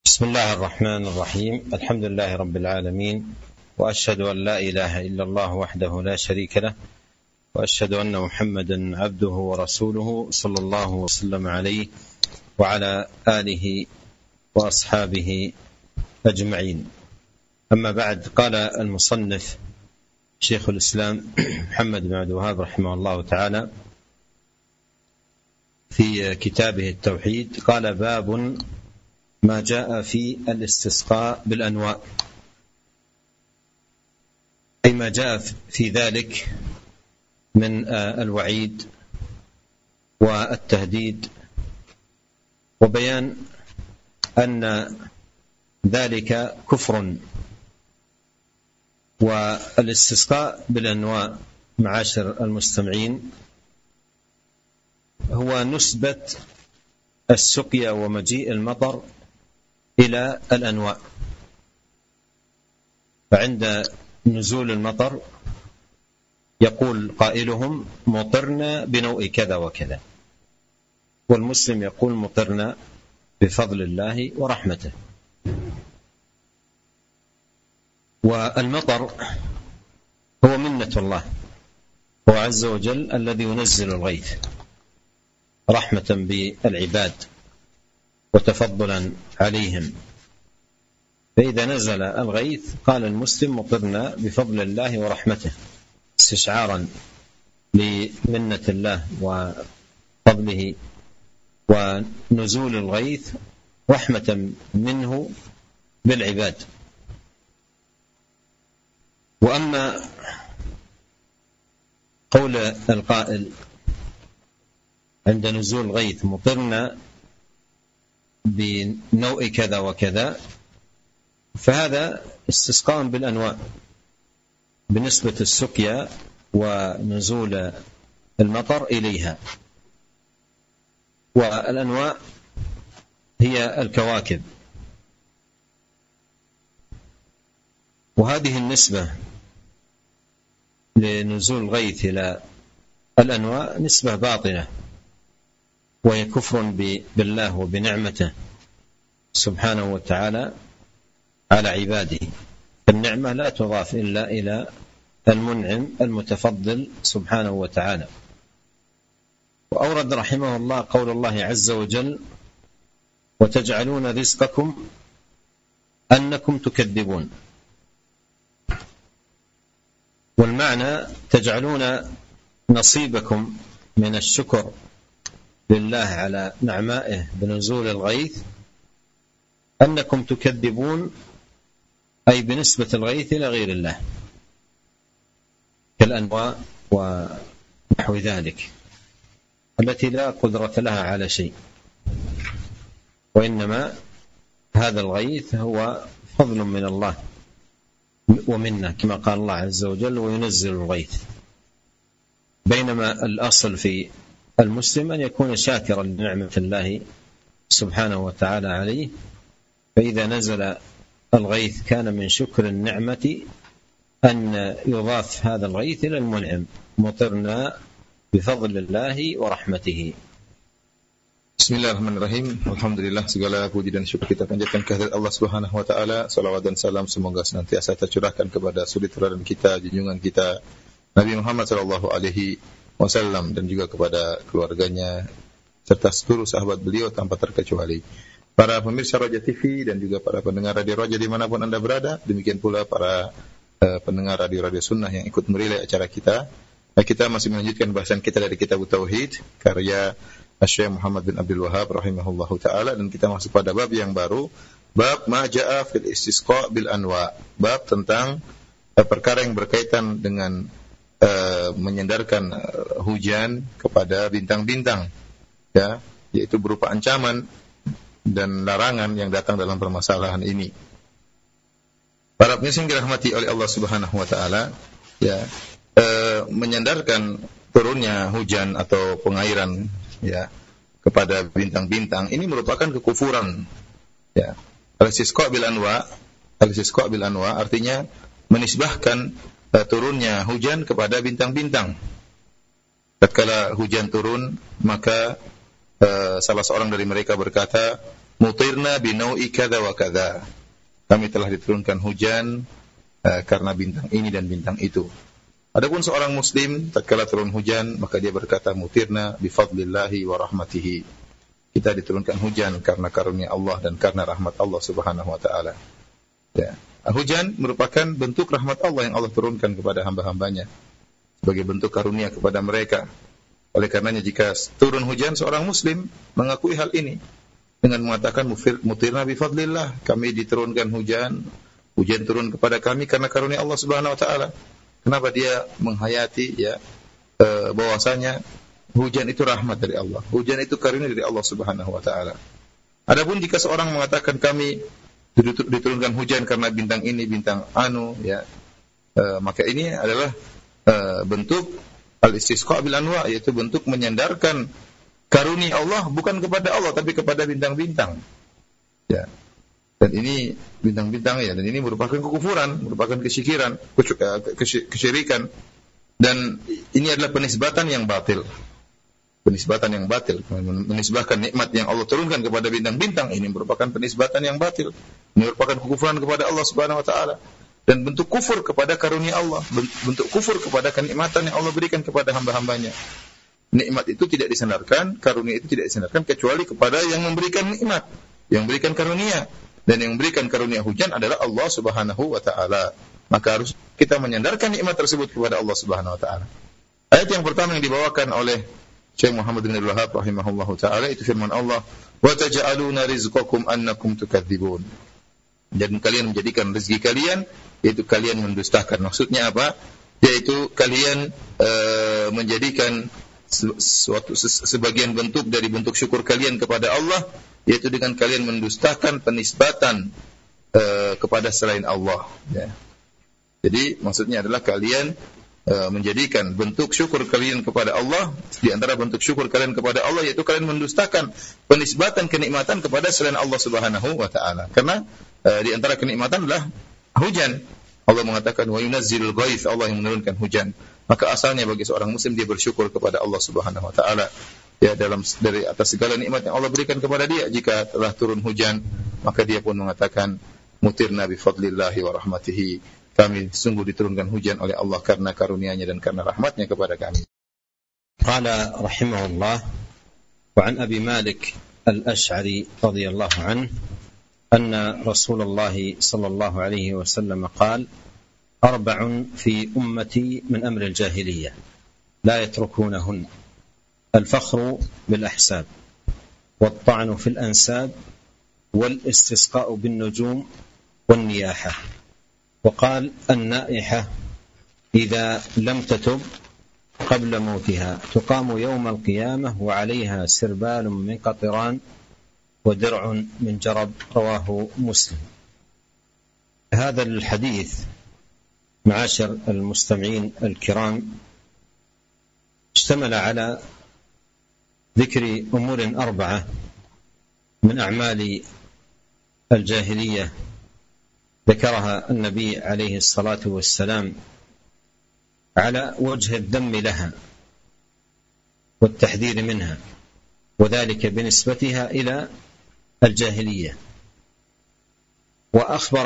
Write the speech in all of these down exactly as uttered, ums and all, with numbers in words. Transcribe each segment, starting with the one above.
بسم الله الرحمن الرحيم. الحمد لله رب العالمين، وأشهد أن لا إله إلا الله وحده لا شريك له، وأشهد أن محمدا عبده ورسوله صلى الله وسلم عليه وعلى آله وأصحابه أجمعين. أما بعد، قال المصنف شيخ الإسلام محمد بن عبد الوهاب رحمه الله تعالى في كتابه التوحيد، قال: باب ما جاء في الاستسقاء بالأنواء، أي ما جاء في ذلك من الوعيد والتهديد، وبيان أن ذلك كفر. والاستسقاء بالأنواء معاشر المستمعين هو نسبة السقيا ومجيء المطر إلى الأنواء. فعند نزول المطر يقول قائلهم: مطرنا بنوء كذا وكذا، والمسلم يقول: مطرنا بفضل الله ورحمته. والمطر هو منة الله، هو عز وجل الذي ينزل الغيث رحمة بالعباد وتفضلا عليهم. فإذا نزل الغيث قال المسلم: مطرنا بفضل الله ورحمته، استشعارا لمنة الله وفضله ونزول الغيث رحمة منه بالعباد. وأما قول القائل عند نزول الغيث: مطرنا بنوء كذا وكذا، فهذا استسقاء بالأنواء بنسبة السقيا ونزول المطر إليها. والأنواء هي الكواكب، وهذه النسبة لنزول الغيث إلى الأنواء نسبة باطلة، وهي كفر بالله وبنعمته سبحانه وتعالى على عباده. النعمة لا تضاف إلا إلى المنعم المتفضل سبحانه وتعالى. وأورد رحمه الله قول الله عز وجل: وتجعلون رزقكم أنكم تكذبون. والمعنى: تجعلون نصيبكم من الشكر لله على نعمائه بنزول الغيث أنكم تكذبون، أي بنسبة الغيث إلى غير الله كالأنواء ونحو ذلك التي لا قدرة لها على شيء، وإنما هذا الغيث هو فضل من الله ومنا، كما قال الله عز وجل: وينزل الغيث. بينما الأصل في المسلم أن يكون شاكرا لنعمة الله سبحانه وتعالى عليه، فإذا نزل الغيث كان من شكر النعمة أن يضاف هذا الغيث إلى المنعم: مطرنا بفضل الله ورحمته. Bismillahirrahmanirrahim. Alhamdulillah, segala puji dan syukur kita panjatkan kehadirat Allah Subhanahu wa taala. Salawat dan salam semoga senantiasa tercurahkan kepada suri teladan kita, junjungan kita Nabi Muhammad sallallahu alaihi wasallam, dan juga kepada keluarganya serta seluruh sahabat beliau tanpa terkecuali. Para pemirsa Raja T V dan juga para pendengar Radio Raja dimanapun Anda berada, demikian pula para uh, pendengar Radio-Radio Sunnah yang ikut merilai acara kita. Nah, kita masih melanjutkan bahasan kita dari Kitab Tauhid karya Syekh Muhammad bin Abdul Wahab rahimahullahu taala, dan kita masuk pada bab yang baru, bab ma jaa fil istisqa bil anwa, bab tentang uh, perkara yang berkaitan dengan uh, menyandarkan uh, hujan kepada bintang-bintang, ya, yaitu berupa ancaman dan larangan yang datang dalam permasalahan ini. Para pemirsa yang dirahmati oleh Allah Subhanahu wa taala, ya, uh, menyandarkan turunnya hujan atau pengairan, ya, kepada bintang-bintang ini merupakan kekufuran, ya. Al-istisqa bil anwa, al-istisqa bil anwa artinya menisbahkan uh, turunnya hujan kepada bintang-bintang. Tatkala hujan turun, maka uh, salah seorang dari mereka berkata, mutirna binau'i kadza wa kadza. Kami telah diturunkan hujan uh, karena bintang ini dan bintang itu. Adapun seorang muslim tatkala turun hujan maka dia berkata mutirna bi fadlillahi wa rahmatihi. Kita diturunkan hujan karena karunia Allah dan karena rahmat Allah Subhanahu wa taala. Ya. Hujan merupakan bentuk rahmat Allah yang Allah turunkan kepada hamba-hambanya sebagai bentuk karunia kepada mereka. Oleh karenanya jika turun hujan seorang muslim mengakui hal ini dengan mengatakan mutirna bi fadlillah, kami diturunkan hujan, hujan turun kepada kami karena karunia Allah Subhanahu wa taala. Kenapa dia menghayati ya e, bahwasanya hujan itu rahmat dari Allah. Hujan itu karunia dari Allah Subhanahu wa taala. Adapun jika seorang mengatakan kami diturunkan hujan karena bintang ini, bintang anu ya, e, maka ini adalah e, bentuk al-istisqa bil anwa, yaitu bentuk menyandarkan karunia Allah bukan kepada Allah tapi kepada bintang-bintang. Ya. Dan ini bintang-bintang ya, dan ini merupakan kekufuran, merupakan kesyikiran, kesyirikan. Dan ini adalah penisbatan yang batil. Penisbatan yang batil, menisbahkan nikmat yang Allah turunkan kepada bintang-bintang, ini merupakan penisbatan yang batil. Ini merupakan kekufuran kepada Allah Subhanahu wa taala. Dan bentuk kufur kepada karunia Allah, bentuk kufur kepada kenikmatan yang Allah berikan kepada hamba-hambanya. Nikmat itu tidak disandarkan, karunia itu tidak disandarkan kecuali kepada yang memberikan nikmat, yang memberikan karunia. Dan yang memberikan karunia hujan adalah Allah Subhanahu wa taala. Maka harus kita menyandarkan nikmat tersebut kepada Allah Subhanahu wa taala. Ayat yang pertama yang dibawakan oleh Syekh Muhammad bin Abdul Wahhab rahimahullahu taala itu firman Allah, "Wa taj'aluna rizqakum annakum tukadzibun." Dan kalian menjadikan rezeki kalian yaitu kalian mendustakan. Maksudnya apa? Yaitu kalian e, menjadikan suatu sebagian bentuk dari bentuk syukur kalian kepada Allah, yaitu dengan kalian mendustakan penisbatan e, kepada selain Allah. Ya. Jadi maksudnya adalah kalian e, menjadikan bentuk syukur kalian kepada Allah, di antara bentuk syukur kalian kepada Allah yaitu kalian mendustakan penisbatan kenikmatan kepada selain Allah Subhanahu wa taala. Karena e, di antara kenikmatan adalah hujan. Allah mengatakan wa yunazzilul ghaits, Allah yang menurunkan hujan. Maka asalnya bagi seorang muslim dia bersyukur kepada Allah Subhanahu wa taala ya dalam dari atas segala nikmat yang Allah berikan kepada dia. Jika telah turun hujan, maka dia pun mengatakan mutirna bi fadlillahi wa rahmatihi, kami sungguh diturunkan hujan oleh Allah karena karunia-Nya dan karena rahmat-Nya kepada kami. Qala rahimahullah wa an Abi Malik al-Ash'ari radhiyallahu anhu أن رسول الله صلى الله عليه وسلم قال أربع في أمتي من أمر الجاهلية لا يتركونهن الفخر بالأحساب والطعن في الأنساب والاستسقاء بالنجوم والنياحة. وقال النائحة إذا لم تتب قبل موتها تقام يوم القيامة وعليها سربال من قطران ودرع من جرب، رواه مسلم. هذا الحديث معاشر المستمعين الكرام اشتمل على ذكر أمور أربعة من أعمال الجاهلية ذكرها النبي عليه الصلاة والسلام على وجه الذم لها والتحذير منها، وذلك بنسبتها إلى الجاهلية. وأخبر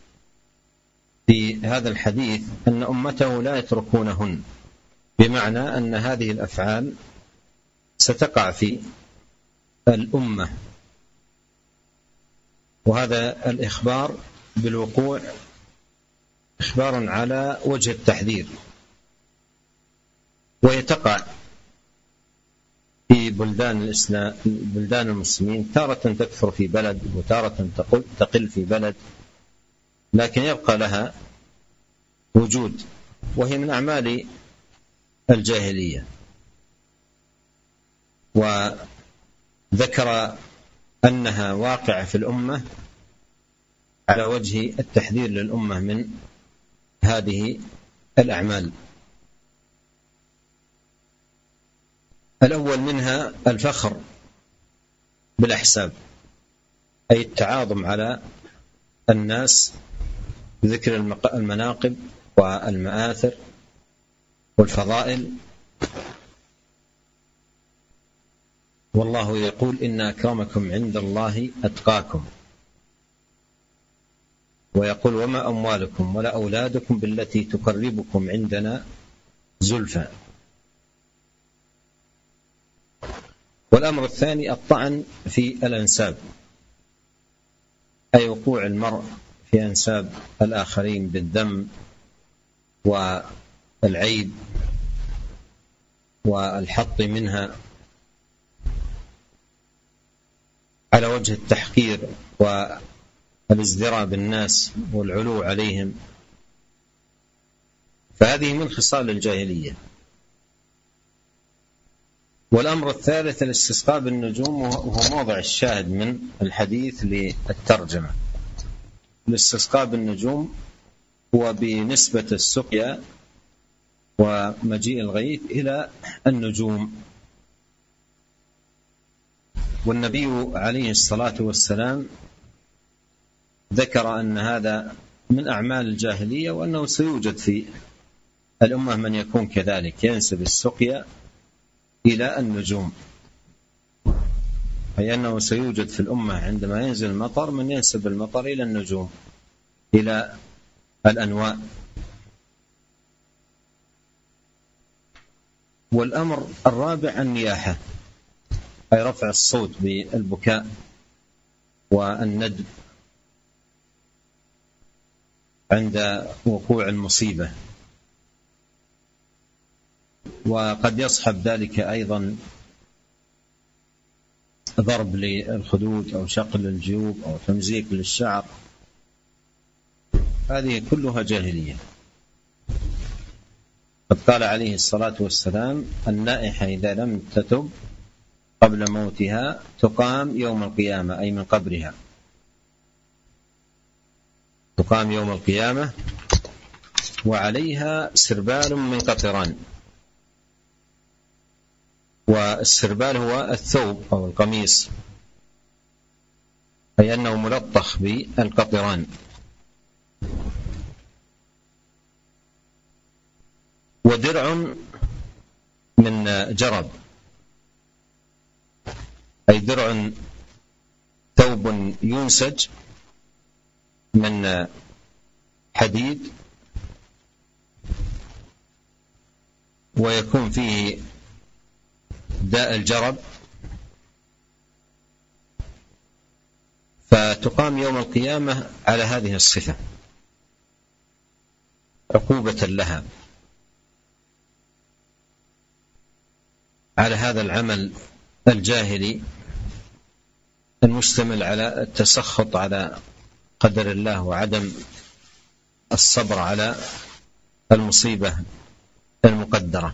في هذا الحديث أن أمته لا يتركونهن، بمعنى أن هذه الأفعال ستقع في الأمة، وهذا الإخبار بالوقوع إخبار على وجه التحذير، ويتقع في بلدان الإسلام بلدان المسلمين تارة تكثر في بلد وتارة تقل في بلد، لكن يبقى لها وجود، وهي من أعمال الجاهلية. وذكر أنها واقعة في الأمة على وجه التحذير للأمة من هذه الأعمال. الأول منها الفخر بالأحساب، أي التعاظم على الناس بذكر المناقب والمآثر والفضائل، والله يقول إن أكرمكم عند الله أتقاكم، ويقول وما أموالكم ولا أولادكم بالتي تقربكم عندنا زلفى. والأمر الثاني الطعن في الأنساب، أي وقوع المرء في أنساب الآخرين بالذم والعيب والحط منها على وجه التحقير والازدراء بالناس والعلو عليهم، فهذه من خصال الجاهلية. والأمر الثالث الاستسقاء بالنجوم، وهو موضع الشاهد من الحديث للترجمة. الاستسقاء بالنجوم هو بنسبة السقيا ومجيء الغيث إلى النجوم. والنبي عليه الصلاة والسلام ذكر أن هذا من أعمال الجاهلية، وأنه سيوجد في الأمة من يكون كذلك، ينسب السقيا إلى النجوم، أي أنه سيوجد في الأمة عندما ينزل المطر من ينسب المطر إلى النجوم، إلى الأنواء. والأمر الرابع النياحة، أي رفع الصوت بالبكاء والندب عند وقوع المصيبة، وقد يصحب ذلك أيضا ضرب للخدود أو شق للجيوب أو تمزيق للشعر، هذه كلها جاهلية. قد قال عليه الصلاة والسلام النائحة إذا لم تتب قبل موتها تقام يوم القيامة، أي من قبرها، تقام يوم القيامة وعليها سربال من قطران. والسربال هو الثوب أو القميص، أي أنه ملطخ بالقطران. ودرع من جرب، أي درع ثوب ينسج من حديد ويكون فيه داء الجرب، فتقام يوم القيامة على هذه الصفة عقوبة لها على هذا العمل الجاهلي المشتمل على التسخط على قدر الله وعدم الصبر على المصيبة المقدرة.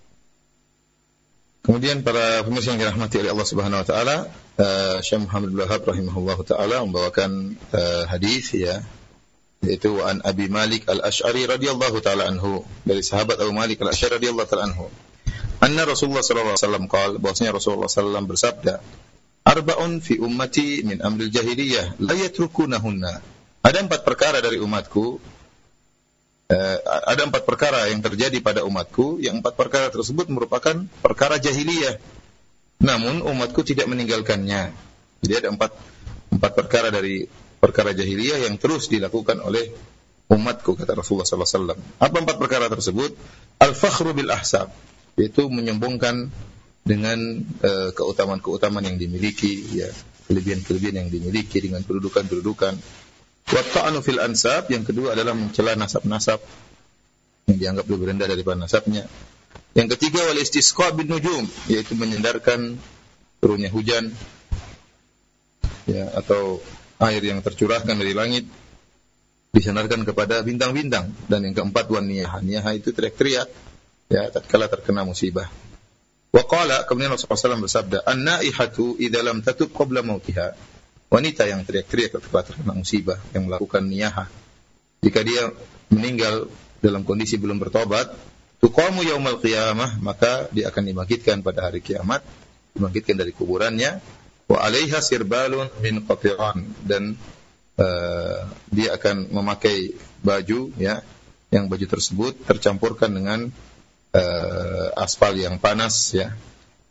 Kemudian para pemirsa yang dirahmati oleh Allah Subhanahu wa taala, uh, Syekh Muhammad bin Wahab rahimahullahu taala membawakan uh, hadis ya, yaitu an Abi Malik Al-Asy'ari radhiyallahu taala anhu, dari sahabat Abu Malik Al-Asy'ari radhiyallahu taala anhu, anna Rasulullah sallallahu alaihi wasallam qala, bahwasanya Rasulullah sallallahu alaihi wasallam bersabda, arba'un fi ummati min amril jahiliyah la yatrukunahunna. Ada empat perkara dari umatku, Uh, ada empat perkara yang terjadi pada umatku, yang empat perkara tersebut merupakan perkara jahiliyah, namun umatku tidak meninggalkannya. Jadi ada empat empat perkara dari perkara jahiliyah yang terus dilakukan oleh umatku, kata Rasulullah sallallahu alaihi wasallam. Apa empat perkara tersebut? Al-fakhru bil ahsab, yaitu menyombongkan dengan uh, keutamaan-keutamaan yang dimiliki, ya, kelebihan-kelebihan yang dimiliki dengan kedudukan-kedudukan. Wa ta'anu fil ansab, yang kedua adalah mencela nasab-nasab yang dianggap lebih rendah daripada nasabnya. Yang ketiga wal istisqa bin nujum, yaitu menyandarkan turunnya hujan, ya, atau air yang tercurahkan dari langit disandarkan kepada bintang-bintang. Dan yang keempat wan niyah, niyah itu teriak-teriak, ya, tatkala terkena musibah. Wa qala, kemudian Rasulullah sallallahu alaihi wasallam bersabda, an-naihatu idza lam tatub qabla mautiha, wanita yang teriak-teriak ketika terkena musibah, yang melakukan niyahah, jika dia meninggal dalam kondisi belum bertobat, tuqamu yaumal qiyamah, maka dia akan dibangkitkan pada hari kiamat, dibangkitkan dari kuburannya, wa alaiha sirbalun min qatiran, dan uh, dia akan memakai baju, ya, yang baju tersebut tercampurkan dengan uh, aspal yang panas, ya,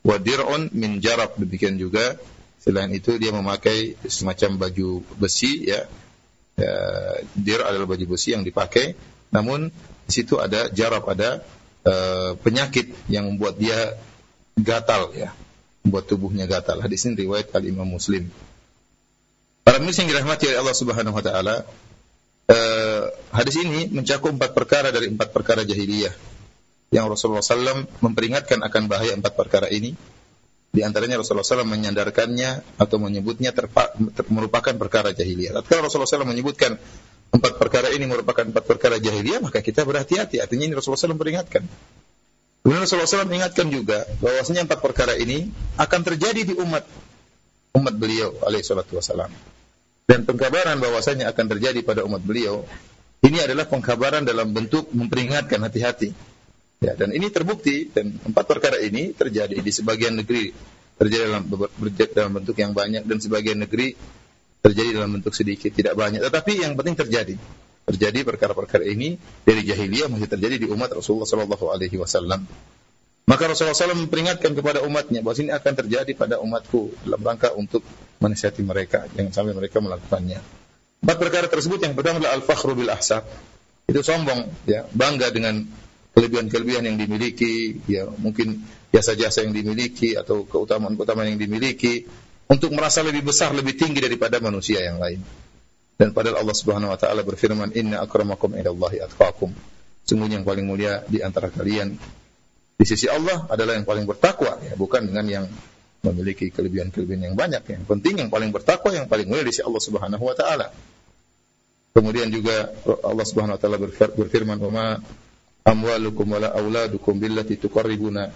wa dir'un min jarab, demikian juga selain itu dia memakai semacam baju besi ya. Ya, dir adalah baju besi yang dipakai, namun di situ ada jarab, ada uh, penyakit yang membuat dia gatal ya, membuat tubuhnya gatal. Hadis ini riwayat Al-Imam Muslim. Para muslim yang dirahmati oleh Allah Subhanahu wa taala, uh, hadis ini mencakup empat perkara dari empat perkara jahiliyah yang Rasulullah sallallahu alaihi wasallam memperingatkan akan bahaya empat perkara ini. Di antaranya Rasulullah sallallahu alaihi wasallam menyandarkannya atau menyebutnya terpa, ter, merupakan perkara jahiliyah. Kalau Rasulullah sallallahu alaihi wasallam menyebutkan empat perkara ini merupakan empat perkara jahiliyah, maka kita berhati-hati. Artinya ini Rasulullah sallallahu alaihi wasallam peringatkan. Kemudian Rasulullah sallallahu alaihi wasallam ingatkan juga bahwasanya empat perkara ini akan terjadi di umat umat beliau alaihi salatu wasallam. Dan pengkabaran bahwasanya akan terjadi pada umat beliau ini adalah pengkabaran dalam bentuk memperingatkan, hati-hati. Ya, dan ini terbukti, dan empat perkara ini terjadi di sebagian negeri, terjadi dalam, dalam bentuk yang banyak, dan sebagian negeri terjadi dalam bentuk sedikit, tidak banyak. Tetapi yang penting terjadi. Terjadi perkara-perkara ini dari jahiliyah masih terjadi di umat Rasulullah sallallahu alaihi wasallam. Maka Rasulullah sallallahu alaihi wasallam memperingatkan kepada umatnya bahwa ini akan terjadi pada umatku dalam rangka untuk menasihati mereka, jangan sampai mereka melakukannya. Empat perkara tersebut yang pertama adalah al-fakhru bil ahsab. Itu sombong, ya, bangga dengan kelebihan-kelebihan yang dimiliki, ya mungkin jasa-jasa yang dimiliki atau keutamaan-keutamaan yang dimiliki, untuk merasa lebih besar, lebih tinggi daripada manusia yang lain. Dan padahal Allah Subhanahu wa taala berfirman, "Inna akramakum indallahi atqakum." Sungguhnya yang paling mulia di antara kalian di sisi Allah adalah yang paling bertakwa, ya, bukan dengan yang memiliki kelebihan-kelebihan yang banyak. Yang penting yang paling bertakwa, yang paling mulia di sisi Allah Subhanahu wa taala. Kemudian juga Allah Subhanahu wa taala berfirman, "Wa ma amwalukum wala auladukum billati tuqarribuna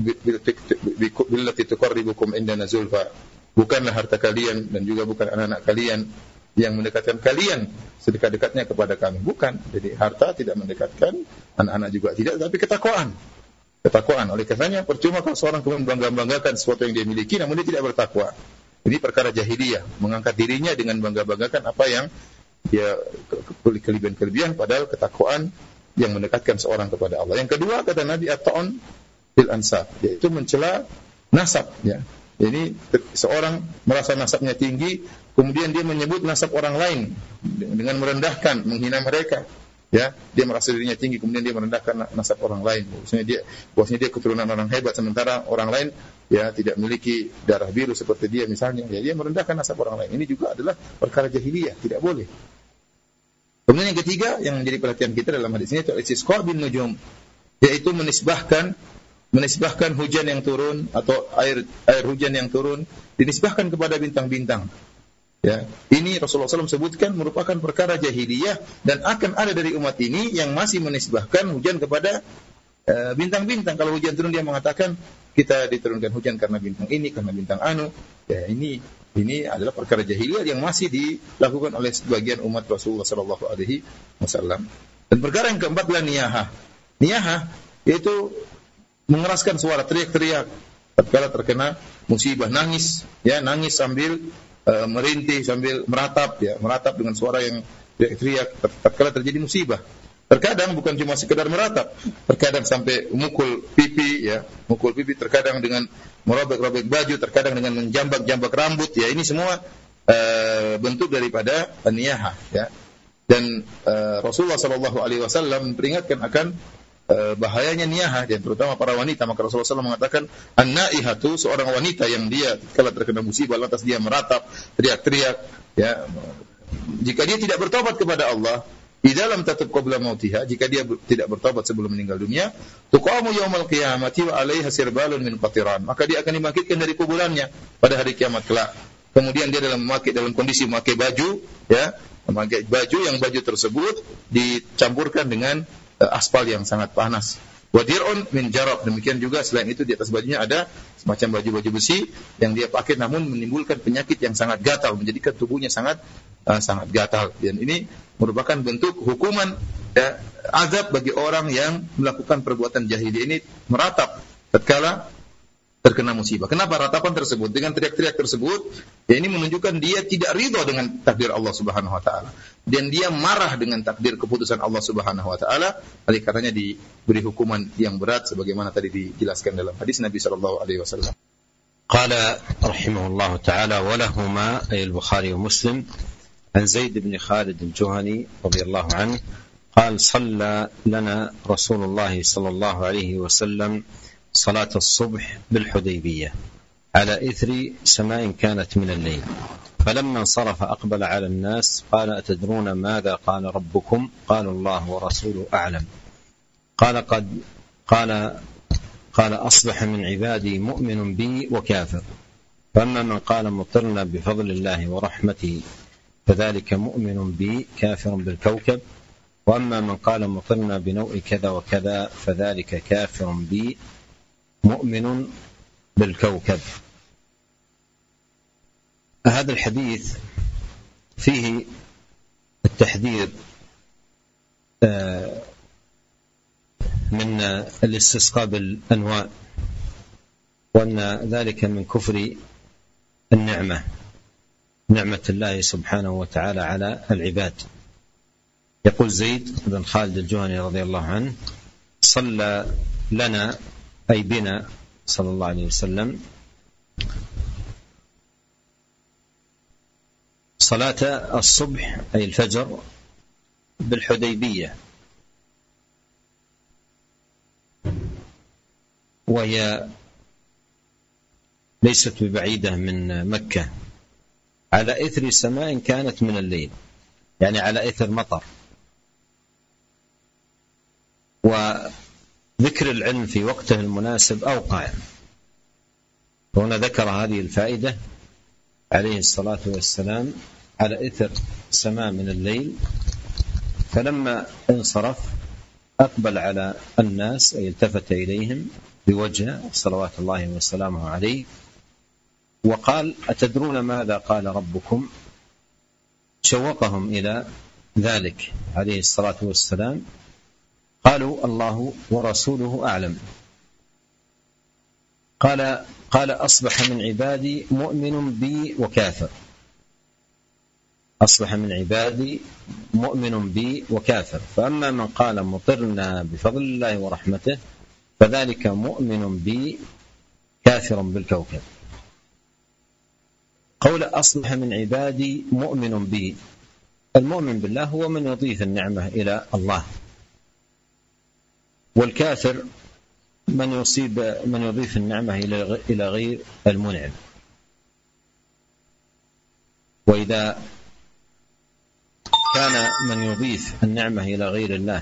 billati tuqarribukum indana zulfa." Bukanlah harta kalian dan juga bukan anak-anak kalian yang mendekatkan kalian sedekat-dekatnya kepada kami. Bukan. Jadi harta tidak mendekatkan, anak-anak juga tidak, tapi ketakwaan. Ketakwaan. Oleh karenanya percuma kalau seorang kemudian bangga-banggakan sesuatu yang dia miliki namun dia tidak bertakwa. Ini perkara jahiliyah, mengangkat dirinya dengan bangga-banggakan apa yang dia kelebihan-kelebihan, padahal ketakwaan yang mendekatkan seorang kepada Allah. Yang kedua kata Nabi, at-ta'un bil ansab, yaitu mencela nasab, ya. Jadi seorang merasa nasabnya tinggi, kemudian dia menyebut nasab orang lain dengan merendahkan, menghina mereka. Ya, dia merasa dirinya tinggi, kemudian dia merendahkan nasab orang lain. Maksudnya dia, bahwasanya dia keturunan orang hebat, sementara orang lain ya tidak memiliki darah biru seperti dia misalnya. Ya, dia merendahkan nasab orang lain. Ini juga adalah perkara jahiliyah, tidak boleh. Kemudian yang ketiga yang menjadi perhatian kita dalam hadis ini itu istisqa bin nujum, yaitu menisbahkan menisbahkan hujan yang turun atau air air hujan yang turun dinisbahkan kepada bintang-bintang. Ya, ini Rasulullah shallallahu alaihi wasallam sebutkan merupakan perkara jahiliyah dan akan ada dari umat ini yang masih menisbahkan hujan kepada uh, bintang-bintang. Kalau hujan turun dia mengatakan kita diturunkan hujan karena bintang ini, karena bintang anu. Ya, ini ini adalah perkara jahiliyah yang masih dilakukan oleh sebagian umat Rasulullah shallallahu alaihi wasallam. Dan perkara yang keempat adalah niyahah. Niyahah yaitu mengeraskan suara, teriak-teriak tatkala terkena musibah, nangis, ya, nangis sambil uh, merintih, sambil meratap, ya, meratap dengan suara yang teriak-teriak tatkala terjadi musibah. Terkadang bukan cuma sekedar meratap, terkadang sampai mukul pipi, ya, mukul pipi, terkadang dengan merobek-robek baju, terkadang dengan menjambak-jambak rambut, ya, ini semua uh, bentuk daripada niyahah, ya. Dan uh, Rasulullah sallallahu alaihi wasallam memperingatkan akan bahayanya niyahah, dan terutama para wanita. Maka Rasulullah shallallahu alaihi wasallam mengatakan an-naihatu, seorang wanita yang dia kalau terkena musibah lantas dia meratap, teriak-teriak, ya, jika dia tidak bertobat kepada Allah, idza lam tatub qabla mautiha, jika dia tidak bertobat sebelum meninggal dunia, tuqamu yaumal qiyamati wa 'alaiha sirbalun min qatiran, maka dia akan dibangkitkan dari kuburannya pada hari kiamat kelak. Kemudian dia dalam memakai dalam kondisi memakai baju, ya, memakai baju yang baju tersebut dicampurkan dengan aspal yang sangat panas. Wadirun min jarab, demikian juga selain itu di atas bajunya ada semacam baju-baju besi yang dia pakai namun menimbulkan penyakit yang sangat gatal, menjadikan tubuhnya sangat uh, sangat gatal. Dan ini merupakan bentuk hukuman, ya, azab bagi orang yang melakukan perbuatan jahili ini, meratap tatkala terkena musibah. Kenapa ratapan tersebut? Dengan teriak-teriak tersebut, ya ini menunjukkan dia tidak ridha dengan takdir Allah Subhanahu wa taala. Dan dia marah dengan takdir keputusan Allah Subhanahu wa taala, oleh karenanya diberi hukuman yang berat sebagaimana tadi dijelaskan dalam hadis Nabi sallallahu alaihi wasallam. Qala rahimahullah ta'ala wa lahumā ay al-Bukhari wa Muslim an Zaid ibn Khalid al-Juhani radiyallahu anhu قال صلى لنا رسول الله صلى الله عليه وسلم صلاة الصبح بالحديبية على إثر سماء كانت من الليل فلما انصرف أقبل على الناس قال أتدرون ماذا قال ربكم قالوا الله ورسوله أعلم قال قد قال قال أصبح من عبادي مؤمن بي وكافر فأما من قال مطرنا بفضل الله ورحمته فذلك مؤمن بي كافر بالكوكب وأما من قال مطرنا بنوء كذا وكذا فذلك كافر بي مؤمن بالكوكب. هذا الحديث فيه التحذير من الاستسقاء بالأنواء وأن ذلك من كفر النعمة نعمة الله سبحانه وتعالى على العباد. يقول زيد بن خالد الجهني رضي الله عنه صلى لنا أي بنا صلى الله عليه وسلم صلاة الصبح أي الفجر بالحديبية وهي ليست ببعيدة من مكة على إثر سماء كانت من الليل يعني على إثر مطر. وذكر العلم في وقته المناسب أوقع. هنا ذكر هذه الفائدة عليه الصلاة والسلام على إثر سماء من الليل فلما انصرف أقبل على الناس أي التفت إليهم بوجهه صلوات الله وسلامه عليه وقال أتدرون ماذا قال ربكم شوقهم إلى ذلك عليه الصلاة والسلام قالوا الله ورسوله أعلم قال قال أصبح من عبادي مؤمن بي وكافر أصبح من عبادي مؤمن بي وكافر فأما من قال مطرنا بفضل الله ورحمته فذلك مؤمن بي كافر بالكوكب. قول أصبح من عبادي مؤمن بي المؤمن بالله هو من يضيف النعمة إلى الله والكافر من يصيب من يضيف النعمة إلى غير المنعم. وإذا كان من يضيف النعمة إلى غير الله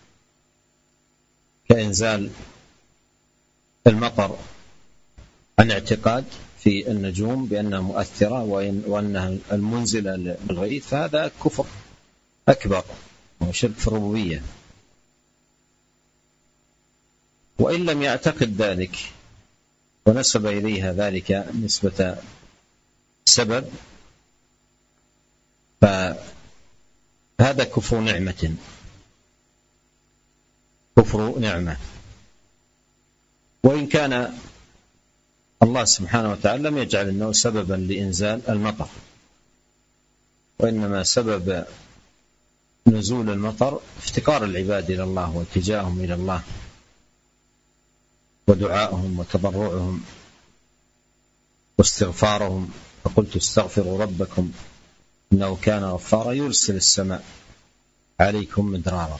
كإنزال المطر عن اعتقاد في النجوم بأنها مؤثرة وأنها المنزلة للغيث فهذا كفر أكبر وشرك في الربوبية. وإن لم يعتقد ذلك ونسب إليها ذلك نسبة سبب فهذا كفر نعمة كفر نعمة. وإن كان الله سبحانه وتعالى لم يجعل أنه سببا لإنزال المطر وإنما سبب نزول المطر افتقار العباد إلى الله والتجاههم إلى الله ودعائهم وتضرعهم واستغفارهم فقلت استغفروا ربكم إنه كان غفارا يرسل السماء عليكم مدرارا.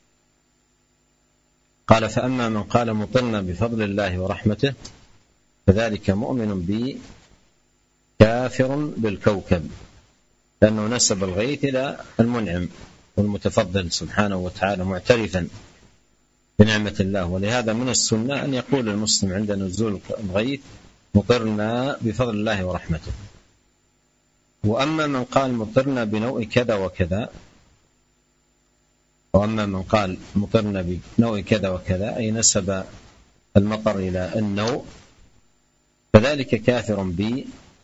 قال فأما من قال مطرنا بفضل الله ورحمته فذلك مؤمن بي كافر بالكوكب لأنه نسب الغيث إلى المنعم والمتفضل سبحانه وتعالى معترفا بنعمة الله. ولهذا من السنة أن يقول المسلم عند نزول الغيث مطرنا بفضل الله ورحمته. وأما من قال مطرنا بنوء كذا وكذا وأما من قال مطرنا بنوء كذا وكذا أي نسب المطر إلى النوء فذلك كافر بي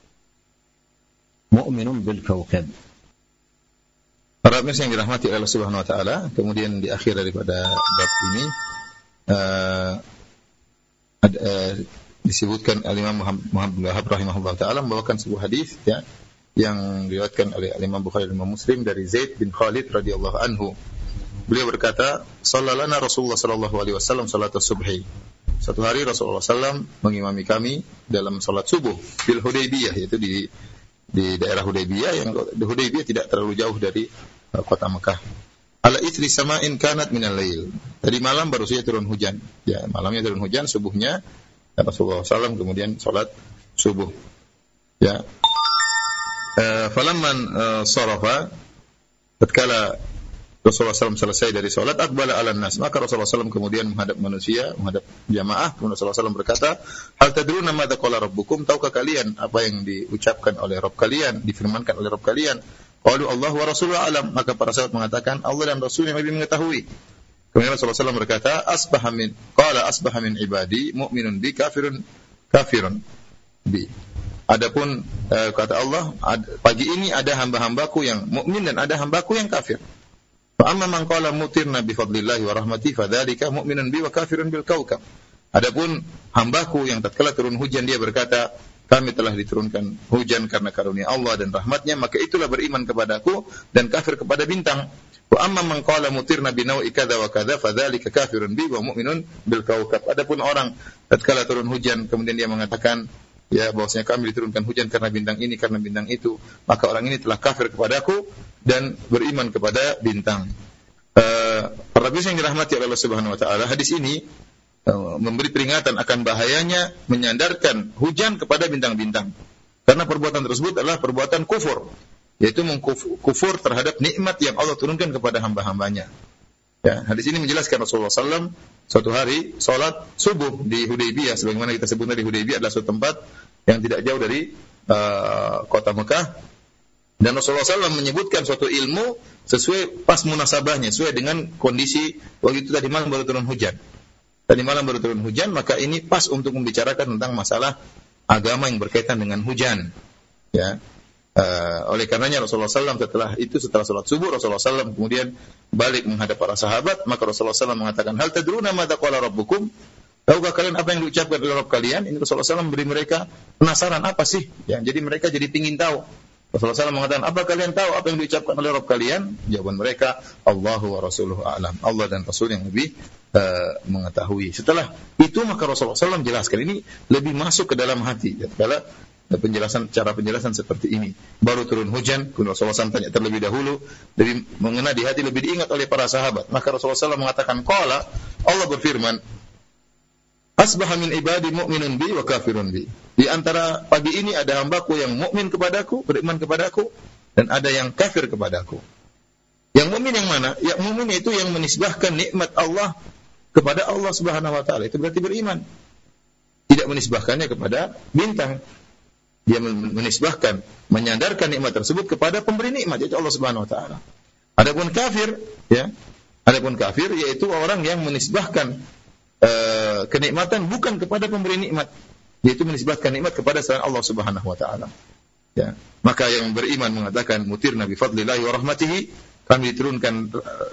مؤمن بالكوكب. Para pemirsa yang dirahmati Allah Subhanahu wa taala, kemudian di akhir daripada bab ini uh, ada, uh, disebutkan Al-Imam Muhammad bin Wahab rahimahullah taala membawakan sebuah hadis ya yang diriwayatkan oleh Al-Imam Bukhari dan Imam Muslim dari Zaid bin Khalid radhiyallahu anhu. Beliau berkata, "Sallalana Rasulullah sallallahu alaihi wasallam salat subhi." Satu hari Rasulullah sallallahu alaihi wasallam mengimami kami dalam salat subuh bil Hudaybiyah, yaitu di di daerah Hudaybiyah yang di Hudaybiyah tidak terlalu jauh dari uh, kota Mekah. Ala ithri sama'in kanat minal lail. Tadi malam baru saja turun hujan. Ya, malamnya turun hujan, subuhnya Rasulullah sallallahu alaihi wasallam kemudian salat subuh. Ya. Uh, falamman uh, sarafa tatkala Rasulullah sallallahu alaihi wasallam selesai dari salat, aqbala 'alan nas, maka Rasulullah sallallahu alaihi wasallam kemudian menghadap manusia, menghadap jamaah. Kemudian Rasulullah sallallahu alaihi wasallam berkata, "Hal tadruna madza qala rabbukum?" Tahukah kalian apa yang diucapkan oleh Rabb kalian, difirmankan oleh Rabb kalian? Qalu Allah wa rasuluhu a'lam. Maka para sahabat mengatakan, Allah dan Rasul yang lebih mengetahui. Kemudian Rasulullah sallallahu alaihi wasallam berkata, "Asbaha min qala asbaha min ibadi mu'minun bi kafirun kafirun bi." Adapun uh, kata Allah, ad, pagi ini ada hamba-hambaku yang mukmin dan ada hambaku yang kafir. Fa amma man qala mutirna bi fadlillahi wa rahmatihi fadzalika mu'minun bi wa kafirun bil kaukab. Adapun hambaku yang tatkala turun hujan dia berkata, kami telah diturunkan hujan karena karunia Allah dan rahmatnya, maka itulah beriman kepadaku dan kafir kepada bintang. Wa amma man qala mutirna bi nau'i kadza wa kadza fadzalika kafirun bi wa mu'minun bil kaukab. Adapun orang tatkala turun hujan kemudian dia mengatakan, ya bahwasanya kami diturunkan hujan karena bintang ini, karena bintang itu, maka orang ini telah kafir kepadaku dan beriman kepada bintang. Uh, para yang dirahmati oleh Allah Subhanahu wa taala, hadis ini uh, memberi peringatan akan bahayanya menyandarkan hujan kepada bintang-bintang. Karena perbuatan tersebut adalah perbuatan kufur, yaitu mengkufur terhadap nikmat yang Allah turunkan kepada hamba-hambanya. Ya, hadis ini menjelaskan Rasulullah sallallahu alaihi wasallam suatu hari salat subuh di Hudaybiyah, sebagaimana kita sebut tadi, Hudaybiyah adalah suatu tempat yang tidak jauh dari uh, kota Mekah, dan Rasulullah sallallahu alaihi wasallam menyebutkan suatu ilmu sesuai pas munasabahnya, sesuai dengan kondisi waktu itu tadi malam baru turun hujan. Tadi malam baru turun hujan, maka ini pas untuk membicarakan tentang masalah agama yang berkaitan dengan hujan. Ya. Uh, oleh karenanya Rasulullah sallallahu alaihi wasallam setelah itu, setelah salat subuh, Rasulullah sallallahu alaihi wasallam kemudian balik menghadap para sahabat, maka Rasulullah sallallahu alaihi wasallam mengatakan, hal tadruna madza qala rabbukum? Tahukah kalian apa yang diucapkan oleh Rabb kalian? Ini Rasulullah sallallahu alaihi wasallam memberi mereka penasaran, apa sih? Ya, jadi mereka jadi ingin tahu. Rasulullah sallallahu alaihi wasallam mengatakan, apa kalian tahu apa yang diucapkan oleh Rabb kalian? Jawaban mereka, Allahu wa rasuluhu a'lam. Allah dan Rasul yang lebih uh, mengetahui. Setelah itu maka Rasulullah sallallahu alaihi wasallam jelaskan, ini lebih masuk ke dalam hati. Kalau penjelasan, cara penjelasan seperti ini. Baru turun hujan, kemudian Rasulullah sallallahu alaihi wasallam tanya terlebih dahulu, lebih mengena di hati, lebih diingat oleh para sahabat. Maka Rasulullah sallallahu alaihi wasallam mengatakan, qala, Allah berfirman, asbaha min ibadi mu'minun bi wa kafirun bi. Di antara pagi ini ada hambaku yang mukmin kepadaku, beriman kepadaku, dan ada yang kafir kepadaku. Yang mukmin yang mana? Yang mukmin itu yang menisbahkan nikmat Allah kepada Allah Subhanahu wa taala. Itu berarti beriman. Tidak menisbahkannya kepada bintang. Dia menisbahkan, menyandarkan nikmat tersebut kepada pemberi nikmat, yaitu Allah Subhanahu wa taala. Adapun kafir, ya. Adapun kafir yaitu orang yang menisbahkan uh, kenikmatan bukan kepada pemberi nikmat, yaitu menisbahkan nikmat kepada selain Allah Subhanahu wa taala. Ya. Maka yang beriman mengatakan mutirna bi fadlillahi wa rahmatihi, kami diturunkan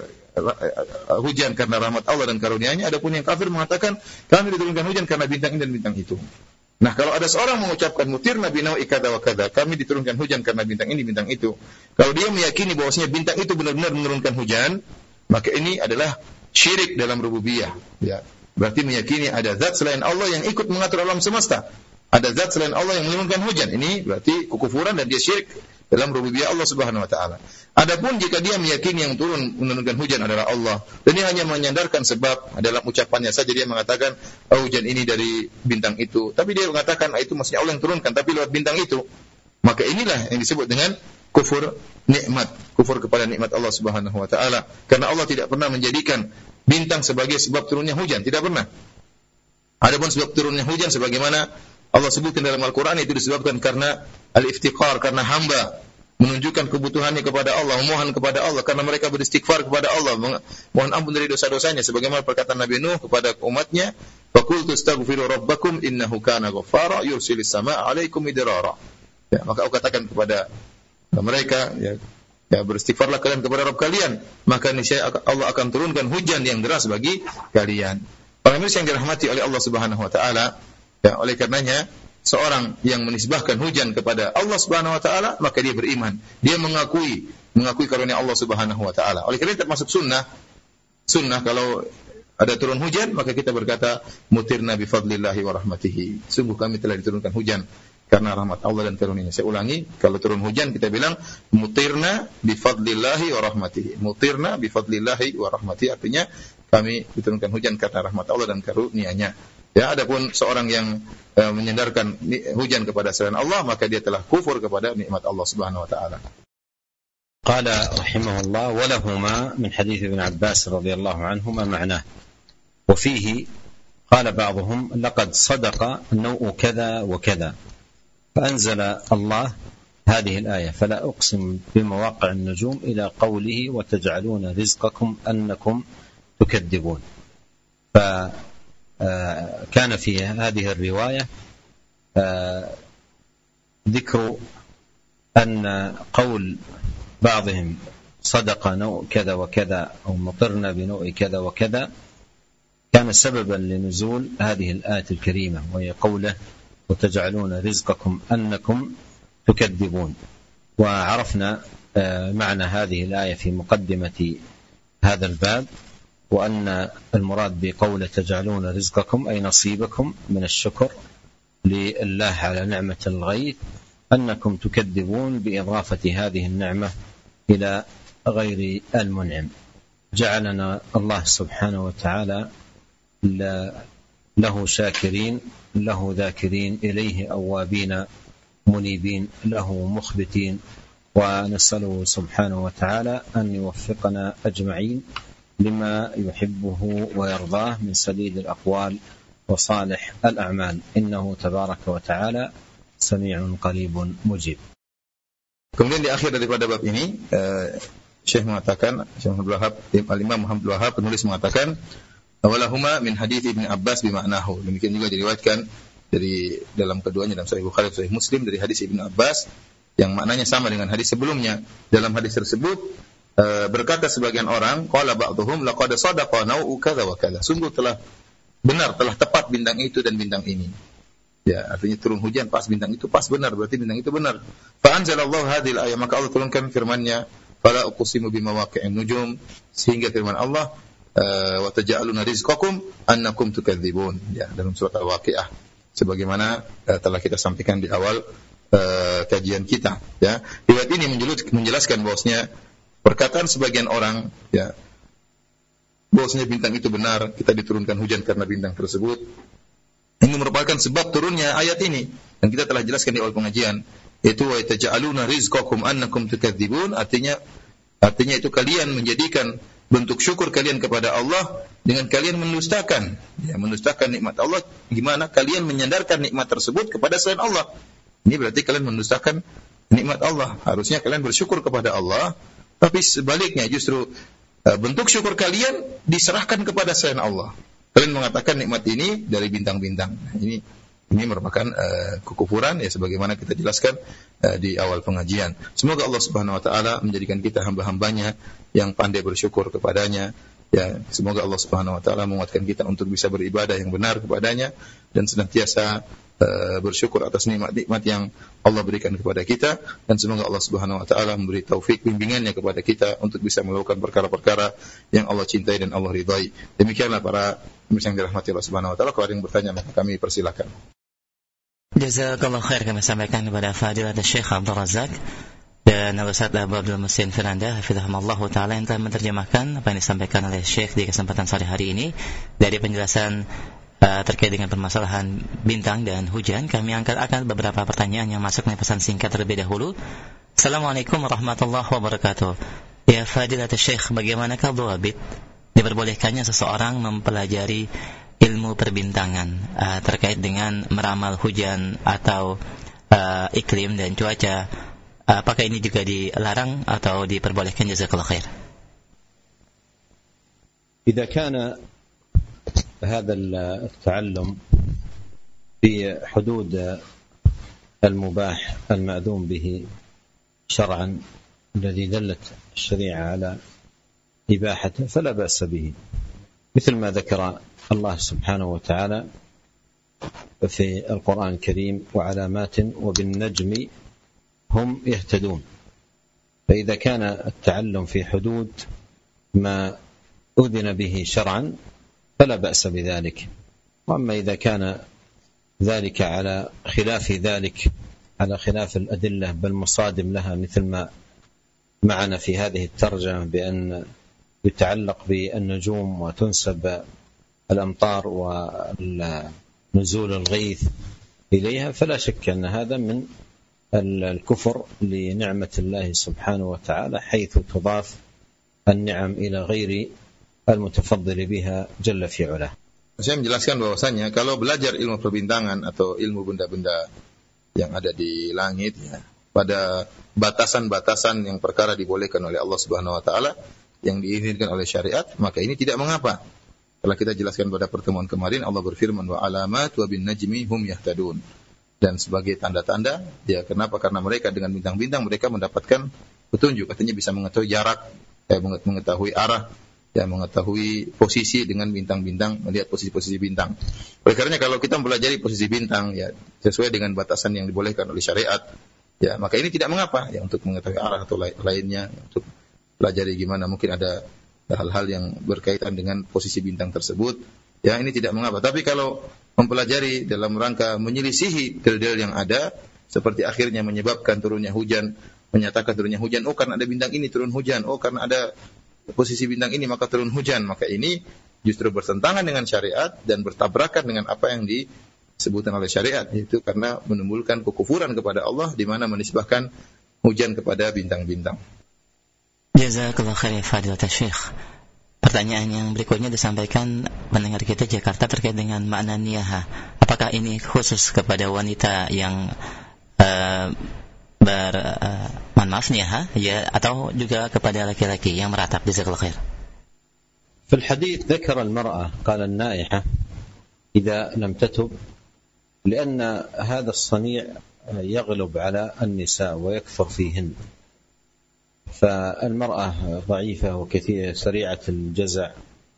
uh, hujan karena rahmat Allah dan karunia-Nya. Adapun yang kafir mengatakan kami diturunkan hujan karena bintang ini dan bintang itu. Nah, kalau ada seorang mengucapkan mutirna bi nau'i kadza wa kadza, kami diturunkan hujan karena bintang ini, bintang itu. Kalau dia meyakini bahwasanya bintang itu benar-benar menurunkan hujan, maka ini adalah syirik dalam rububiyah, ya. Berarti meyakini ada zat selain Allah yang ikut mengatur alam semesta. Ada zat selain Allah yang menurunkan hujan. Ini berarti kekufuran dan dia syirik dalam rububiyah Allah Subhanahu wa taala. Adapun jika dia meyakini yang turun menurunkan hujan adalah Allah, dan dia hanya menyandarkan sebab dalam ucapannya saja, dia mengatakan oh, hujan ini dari bintang itu, tapi dia mengatakan ah, itu maksudnya Allah yang turunkan tapi lewat bintang itu, maka inilah yang disebut dengan kufur nikmat, kufur kepada nikmat Allah Subhanahu wa taala. Karena Allah tidak pernah menjadikan bintang sebagai sebab turunnya hujan, tidak pernah. Adapun sebab turunnya hujan sebagaimana Allah sebutkan dalam Al-Quran, itu disebabkan karena al-iftiqar, karena hamba menunjukkan kebutuhannya kepada Allah, memohon kepada Allah, karena mereka beristighfar kepada Allah, mohon ampun dari dosa-dosanya, sebagaimana perkataan Nabi Nuh kepada umatnya, faqultu astaghfiru rabbakum innahu kana ghaffara yursilis samaa'a 'alaikum midrara. Ya, maka aku katakan kepada mereka, ya, ya beristighfarlah kalian kepada Rabb kalian, maka niscaya Allah akan turunkan hujan yang deras bagi kalian. Para mirsa yang dirahmati oleh Allah Subhanahu wa taala, Ya, oleh karenanya seorang yang menisbahkan hujan kepada Allah Subhanahu wa taala, maka dia beriman. Dia mengakui mengakui karunia Allah Subhanahu wa taala. Oleh karena itu termasuk sunnah. Sunnah kalau ada turun hujan, maka kita berkata mutirna bi fadlillahi wa rahmatihi. Sungguh kami telah diturunkan hujan karena rahmat Allah dan karunia-Nya. Saya ulangi, kalau turun hujan kita bilang mutirna bi fadlillahi wa rahmatihi. Mutirna bi fadlillahi wa rahmatihi artinya kami diturunkan hujan karena rahmat Allah dan karunia-Nya. Ya, adapun seorang yang uh, menyandarkan hujan kepada selain Allah, maka dia telah kufur kepada nikmat Allah Subhanahu wa taala. قال رحمه الله ولهما من حديث ابن عباس رضي الله عنهما معناه وفيه قال بعضهم لقد صدق نوء كذا وكذا فأنزل الله هذه الآية فلا أقسم بمواقع النجوم إلى قوله وتجعلون رزقكم أنكم تكذبون. فكان في هذه الرواية ذكر أن قول بعضهم صدق نوء كذا وكذا أو مطرنا بنوء كذا وكذا كان سببا لنزول هذه الآية الكريمة وهي قوله وتجعلون رزقكم أنكم تكذبون. وعرفنا معنى هذه الآية في مقدمة هذا الباب وأن المراد بقوله تجعلون رزقكم أي نصيبكم من الشكر لله على نعمة الغيث أنكم تكذبون بإضافة هذه النعمة إلى غير المنعم. جعلنا الله سبحانه وتعالى له شاكرين له ذاكرين إليه أوابين منيبين له مخبتين ونسأله سبحانه وتعالى أن يوفقنا أجمعين لما يحبه ويرضاه من سديد الأقوال وصالح الأعمال إنه تبارك وتعالى سميع قريب مجيب. Kemudian di akhir daripada bab ini uh, Syekh mengatakan, Syekh Muhammad Wahab, Al-Imam Muhammad Wahab penulis mengatakan awalahuma min hadits Ibnu Abbas bimaknahu. Demikian juga diriwayatkan dari dalam keduanya dalam Sahih Bukhari dan Sahih Muslim dari hadis Ibnu Abbas yang maknanya sama dengan hadis sebelumnya. Dalam hadis tersebut uh, berkata sebagian orang qala ba'dhum laqad sadaqa nau'u kadza wa kadza. Sungguh telah benar, telah tepat bintang itu dan bintang ini. Ya, artinya turun hujan pas bintang itu pas benar, berarti bintang itu benar. Fa anzalallahu hadhil ayat, maka Allah turunkan firman-Nya, fala uqsimu bimawaqi'in nujum, sehingga firman Allah, wa taj'aluna rizqakum annakum tukadzibun. Ya, dalam surat Al-Waqiah. Sebagaimana uh, telah kita sampaikan di awal uh, kajian kita, ya. Riwayat ini menjelaskan bahwasanya perkataan sebagian orang, ya, bahwasanya bintang itu benar, kita diturunkan hujan karena bintang tersebut. Ini merupakan sebab turunnya ayat ini dan kita telah jelaskan di awal pengajian, yaitu wa taj'aluna rizqakum annakum tukadzibun, artinya artinya itu kalian menjadikan bentuk syukur kalian kepada Allah dengan kalian mendustakan, ya, mendustakan nikmat Allah. Gimana kalian menyandarkan nikmat tersebut kepada selain Allah? Ini berarti kalian mendustakan nikmat Allah. Harusnya kalian bersyukur kepada Allah, tapi sebaliknya justru uh, bentuk syukur kalian diserahkan kepada selain Allah. Kalian mengatakan nikmat ini dari bintang-bintang. Nah, ini ini merupakan uh, kekufuran, ya, sebagaimana kita jelaskan uh, di awal pengajian. Semoga Allah Subhanahu wa taala menjadikan kita hamba-hambanya yang pandai bersyukur kepadanya. Ya, semoga Allah Subhanahu wa taala menguatkan kita untuk bisa beribadah yang benar kepadanya dan senantiasa uh, bersyukur atas nikmat-nikmat yang Allah berikan kepada kita, dan semoga Allah Subhanahu wa taala memberi taufik bimbingannya kepada kita untuk bisa melakukan perkara-perkara yang Allah cintai dan Allah ridai. Demikianlah para pemirsa yang dirahmati Allah Subhanahu wa taala. Kalau ada yang bertanya maka kami persilakan. Jazakallahu khair, kami sampaikan kepada Fadilah Syekh Abdul Razak dan Ustaz Abu Abdul Muhsin Firanda hafizahumullah taala yang telah menerjemahkan apa yang disampaikan oleh Syekh di kesempatan sore hari ini dari penjelasan uh, terkait dengan permasalahan bintang dan hujan. Kami angkat akan beberapa pertanyaan yang masuk dengan pesan singkat terlebih dahulu. Assalamualaikum warahmatullahi wabarakatuh. Ya Fadilah Syekh, bagaimanakah dhawabit diperbolehkannya seseorang mempelajari ilmu perbintangan uh, terkait dengan meramal hujan atau uh, iklim dan cuaca? Apakah ini juga dilarang atau diperbolehkan? Jazakallahu khair. إذا كان هذا التعلم في حدود المباح المأذون به شرعا الذي دلت الشريعة على إباحته فلا بأس به، مثل ما ذكر الله سبحانه وتعالى في القرآن الكريم وعلامات وبالنجم هم يهتدون. فإذا كان التعلم في حدود ما أذن به شرعا فلا بأس بذلك. وأما إذا كان ذلك على خلاف ذلك، على خلاف الأدلة بل مصادم لها، مثل ما معنا في هذه الترجمة بأن يتعلق بالنجوم وتنسب الأمطار ونزول الغيث إليها، فلا شك أن هذا من الكفر لنعمة الله سبحانه وتعالى، حيث تضاف النعم إلى غير المتفضل بها جل في علاه. Saya menjelaskan bahwasanya kalau belajar ilmu perbintangan atau ilmu benda-benda yang ada di langit ya, pada batasan-batasan yang perkara dibolehkan oleh Allah Subhanahu wa taala, yang diizinkan oleh syariat, maka ini tidak mengapa. Telah kita jelaskan pada pertemuan kemarin, Allah berfirman wa alamat wa bin najmi hum yahtadun. Dan sebagai tanda-tanda, ya kenapa? Karena mereka dengan bintang-bintang mereka mendapatkan petunjuk, katanya bisa mengetahui jarak, ya, mengetahui arah, ya, mengetahui posisi dengan bintang-bintang, melihat posisi-posisi bintang. Oleh karenanya kalau kita mempelajari posisi bintang ya sesuai dengan batasan yang dibolehkan oleh syariat, ya maka ini tidak mengapa ya, untuk mengetahui arah atau lainnya, untuk pelajari gimana mungkin ada hal-hal yang berkaitan dengan posisi bintang tersebut, ya ini tidak mengapa. Tapi kalau mempelajari dalam rangka menyelisihi dalil-dalil yang ada, seperti akhirnya menyebabkan turunnya hujan, menyatakan turunnya hujan, oh karena ada bintang ini turun hujan, oh karena ada posisi bintang ini maka turun hujan, maka ini justru bertentangan dengan syariat dan bertabrakan dengan apa yang disebutkan oleh syariat, yaitu karena menimbulkan kekufuran kepada Allah di mana menisbahkan hujan kepada bintang-bintang. Jazakallahu khairan fadilatul Syekh. Pertanyaan yang berikutnya disampaikan pendengar kita Jakarta terkait dengan makna niyaha. Apakah ini khusus kepada wanita yang uh, ber uh, maaf niyaha ya, atau juga kepada laki-laki yang meratap? Jazakallahu khair. في الحديث ذكر المرأة قال النائحة إذا لم تتب، لأن هذا الصنيع يغلب على النساء ويكثر فيهن، فالمرأة ضعيفة وكثيرة سريعة الجزع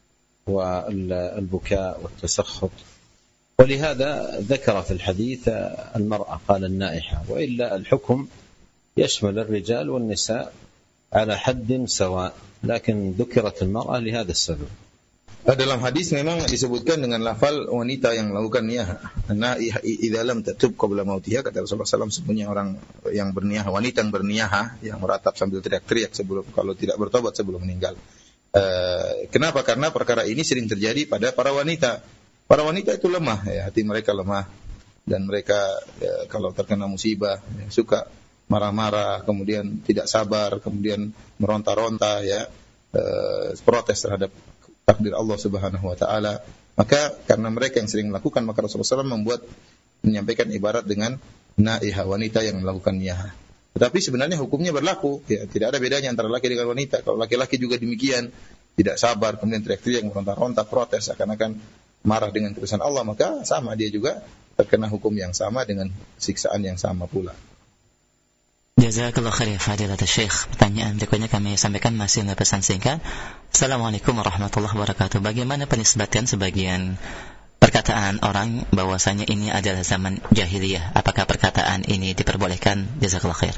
والبكاء والتسخط، ولهذا ذكر في الحديث المرأة قال النائحة، وإلا الحكم يشمل الرجال والنساء على حد سواء، لكن ذكرت المرأة لهذا السبب. Dalam hadis memang disebutkan dengan lafal wanita yang melakukan niyah. Nah, idza lam tatub qabla mautiha, kata Rasulullah sallallahu alaihi wasallam, sebenarnya orang yang berniyah, wanita yang berniyah, yang meratap sambil teriak-teriak sebelum, kalau tidak bertobat sebelum meninggal. Uh, kenapa? Karena perkara ini sering terjadi pada para wanita. Para wanita itu lemah, ya, hati mereka lemah, dan mereka ya, kalau terkena musibah ya, suka marah-marah, kemudian tidak sabar, kemudian meronta-ronta, ya, uh, protes terhadap takdir Allah Subhanahu wa taala. Maka karena mereka yang sering melakukan, maka Rasulullah sallallahu alaihi wasallam membuat menyampaikan ibarat dengan naiha, wanita yang melakukan niyah. Tetapi sebenarnya hukumnya berlaku, ya, tidak ada bedanya antara laki dengan wanita. Kalau laki-laki juga demikian, tidak sabar, kemudian teriak-teriak, meronta-ronta, protes seakan-akan marah dengan keputusan Allah, maka sama dia juga terkena hukum yang sama dengan siksaan yang sama pula. Jazakallahu khairan fadilatul Syekh. Pertanyaan berikutnya kami sampaikan masih dalam pesan singkat. Assalamualaikum warahmatullahi wabarakatuh. Bagaimana penisbatan sebagian perkataan orang bahwasanya ini adalah zaman jahiliyah? Apakah perkataan ini diperbolehkan? Jazakallahu khair.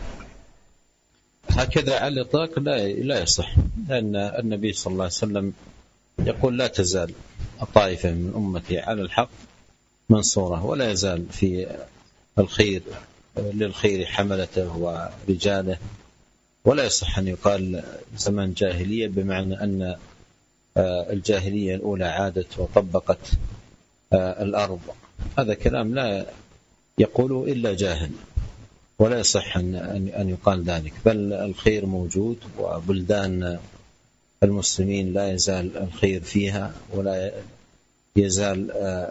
هكذا على الإطلاق لا لا يصح، لأن النبي صلى الله عليه وسلم يقول لا تزال الطائفة من أمتي على الحق منصورة، ولا يزال في الخير للخير حملته ورجاله، ولا يصح أن يقال زمان جاهلية بمعنى أن الجاهلية الأولى عادت وطبقت الأرض. هذا كلام لا يقول إلا جاهل، ولا يصح أن يقال ذلك، بل الخير موجود، وبلدان المسلمين لا يزال الخير فيها، ولا يزال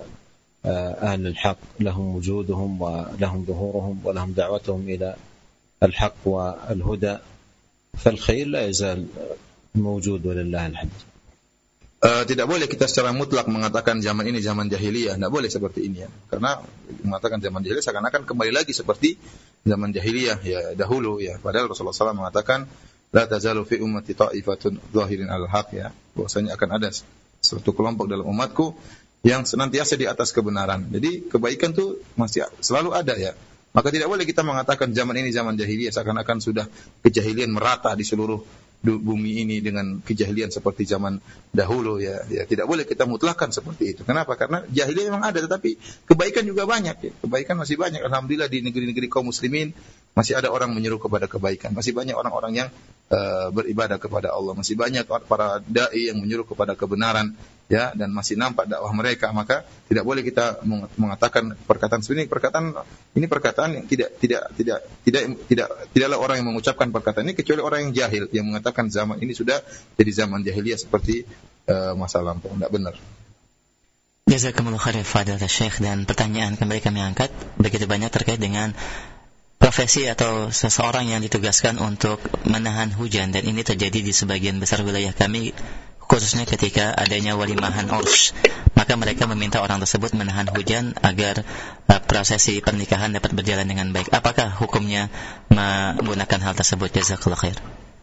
أهل الحق لهم وجودهم ولهم ظهورهم ولهم دعوتهم إلى الحق والهدى، فالخير لا يزال موجود ولله الحمد. Uh, tidak boleh kita secara mutlak mengatakan zaman ini zaman jahiliyah, tidak boleh seperti ini ya. Karena mengatakan zaman jahiliyah seakan-akan kembali lagi seperti zaman jahiliyah ya dahulu ya. Padahal Rasulullah sallallahu alaihi wasallam mengatakan la tazalu fi ummati ta'ifatun zahirin al-haq ya. Bahwasanya akan ada suatu kelompok dalam umatku yang senantiasa di atas kebenaran. Jadi kebaikan itu masih selalu ada ya. Maka tidak boleh kita mengatakan zaman ini zaman jahiliyah seakan-akan sudah kejahilian merata di seluruh bumi ini dengan kejahilian seperti zaman dahulu ya. Ya tidak boleh kita mutlakkan seperti itu. Kenapa? Karena jahiliyah memang ada, tetapi kebaikan juga banyak ya. Kebaikan masih banyak. Alhamdulillah di negeri-negeri kaum muslimin masih ada orang menyeru kepada kebaikan. Masih banyak orang-orang yang uh, beribadah kepada Allah. Masih banyak para dai yang menyeru kepada kebenaran ya, dan masih nampak dakwah mereka. Maka tidak boleh kita mengatakan perkataan seperti ini. Perkataan ini perkataan yang tidak tidak tidak tidak tidak tidaklah orang yang mengucapkan perkataan ini kecuali orang yang jahil yang mengatakan zaman ini sudah jadi zaman jahiliyah seperti uh, masa lampau. Tidak benar. Jazakumullah khairan fadilatul Syekh. Dan pertanyaan kembali kami angkat begitu banyak terkait dengan profesi atau seseorang yang ditugaskan untuk menahan hujan, dan ini terjadi di sebagian besar wilayah kami, khususnya ketika adanya walimahan urs. Maka mereka meminta orang tersebut menahan hujan agar uh, prosesi pernikahan dapat berjalan dengan baik. Apakah hukumnya menggunakan hal tersebut? Jazakallah khair.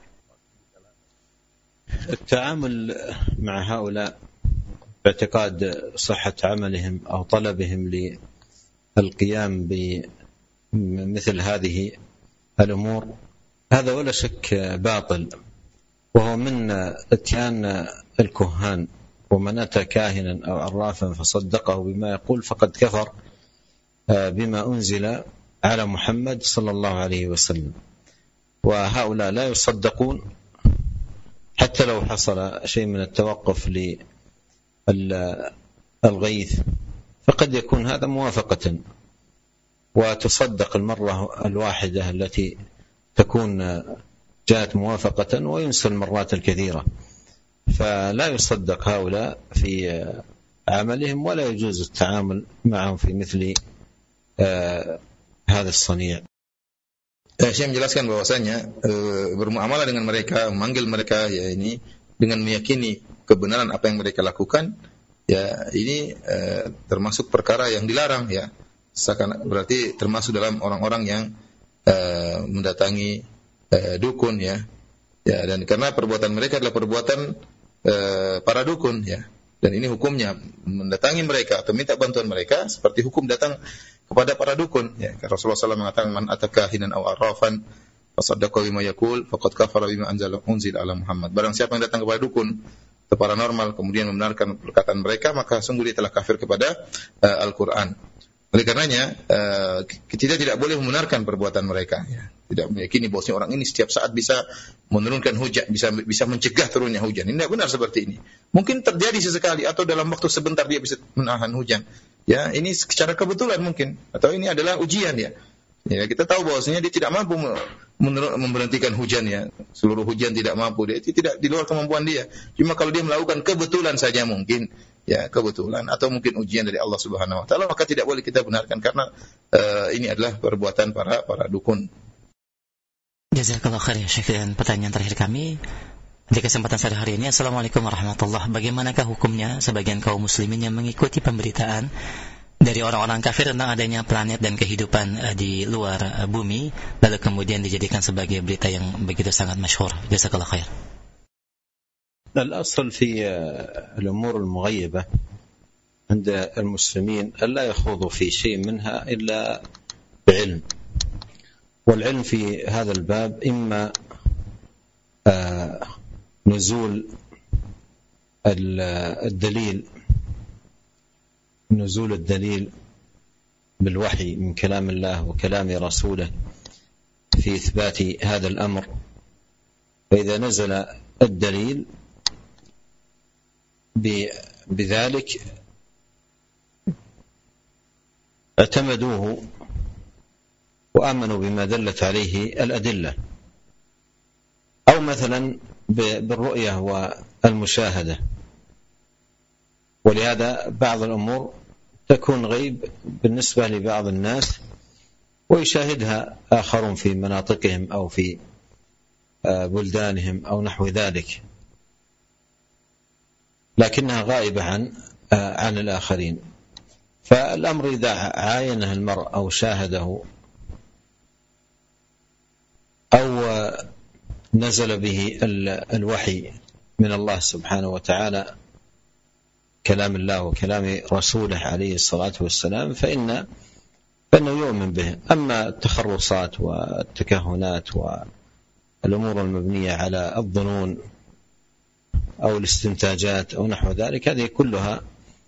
التعامل مع هؤلاء باعتقاد صحة عملهم أو طلبهم للقيام بمثل هذه الأمور هذا ولا شك باطل، وهو من اتيان الكهان، ومن أتى كاهنا أو عرافا فصدقه بما يقول فقد كفر بما أنزل على محمد صلى الله عليه وسلم. وهؤلاء لا يصدقون حتى لو حصل شيء من التوقف للغيث، فقد يكون هذا موافقة، وتصدق المرة الواحدة التي تكون جاءت موافقة وينسى المرات الكثيرة، فلا يصدق هؤلاء في عملهم ولا يجوز التعامل معهم في مثل هذا الصنيع. Saya menjelaskan bahwasanya e, bermuamalah dengan mereka, memanggil mereka ya ini dengan meyakini kebenaran apa yang mereka lakukan, ya ini e, termasuk perkara yang dilarang ya. Seakan berarti termasuk dalam orang-orang yang e, mendatangi e, dukun ya. Ya, dan karena perbuatan mereka adalah perbuatan e, para dukun ya. Dan ini hukumnya mendatangi mereka atau minta bantuan mereka seperti hukum datang kepada para dukun ya. Rasulullah sallallahu alaihi wasallam mengatakan man ataka hinan aw arrafan fasaddaqa bima yaqul faqad kafara bima anzala unzila ala Muhammad. Barang siapa yang datang kepada dukun atau paranormal kemudian membenarkan perkataan mereka, maka sungguh dia telah kafir kepada uh, Al-Qur'an. Oleh karenanya uh, kita tidak boleh membenarkan perbuatan mereka ya. Tidak meyakini bahwa orang ini setiap saat bisa menurunkan hujan, bisa bisa mencegah turunnya hujan. Ini tidak benar seperti ini. Mungkin terjadi sesekali atau dalam waktu sebentar dia bisa menahan hujan. Ya, ini secara kebetulan mungkin, atau ini adalah ujian ya. Ya, kita tahu bahwasanya dia tidak mampu memberhentikan hujan ya. Seluruh hujan tidak mampu, dia itu tidak di luar kemampuan dia. Cuma kalau dia melakukan kebetulan saja mungkin, ya kebetulan atau mungkin ujian dari Allah Subhanahu wa taala, maka tidak boleh kita benarkan karena uh, ini adalah perbuatan para para dukun. Jazakallah khair ya Syekh. Dan pertanyaan terakhir kami di kesempatan sore hari ini, Assalamualaikum warahmatullahi wabarakatuh. Bagaimanakah hukumnya sebagian kaum muslimin yang mengikuti pemberitaan dari orang-orang kafir tentang adanya planet dan kehidupan di luar bumi, lalu kemudian dijadikan sebagai berita yang begitu sangat masyhur? Jazakallah khair. الأصل في الأمور المغيبة عند المسلمين ألا يخوضوا في شيء منها إلا بعلم، والعلم في هذا الباب إما نزول الدليل نزول الدليل بالوحي من كلام الله وكلام رسوله في إثبات هذا الأمر، فإذا نزل الدليل بذلك اعتمدوه وآمنوا بما دلت عليه الأدلة، أو مثلا بالرؤية والمشاهدة. ولهذا بعض الأمور تكون غيب بالنسبة لبعض الناس ويشاهدها آخرون في مناطقهم أو في بلدانهم أو نحو ذلك، لكنها غائبة عن عن الآخرين. فالأمر إذا عاينه المرء أو شاهده أو نزل به الوحي من الله سبحانه وتعالى كلام الله وكلام رسوله عليه الصلاة والسلام فإن فإنه يؤمن به. أما التخرصات والتكهنات والأمور المبنية على الظنون أو الاستنتاجات أو نحو ذلك هذه كلها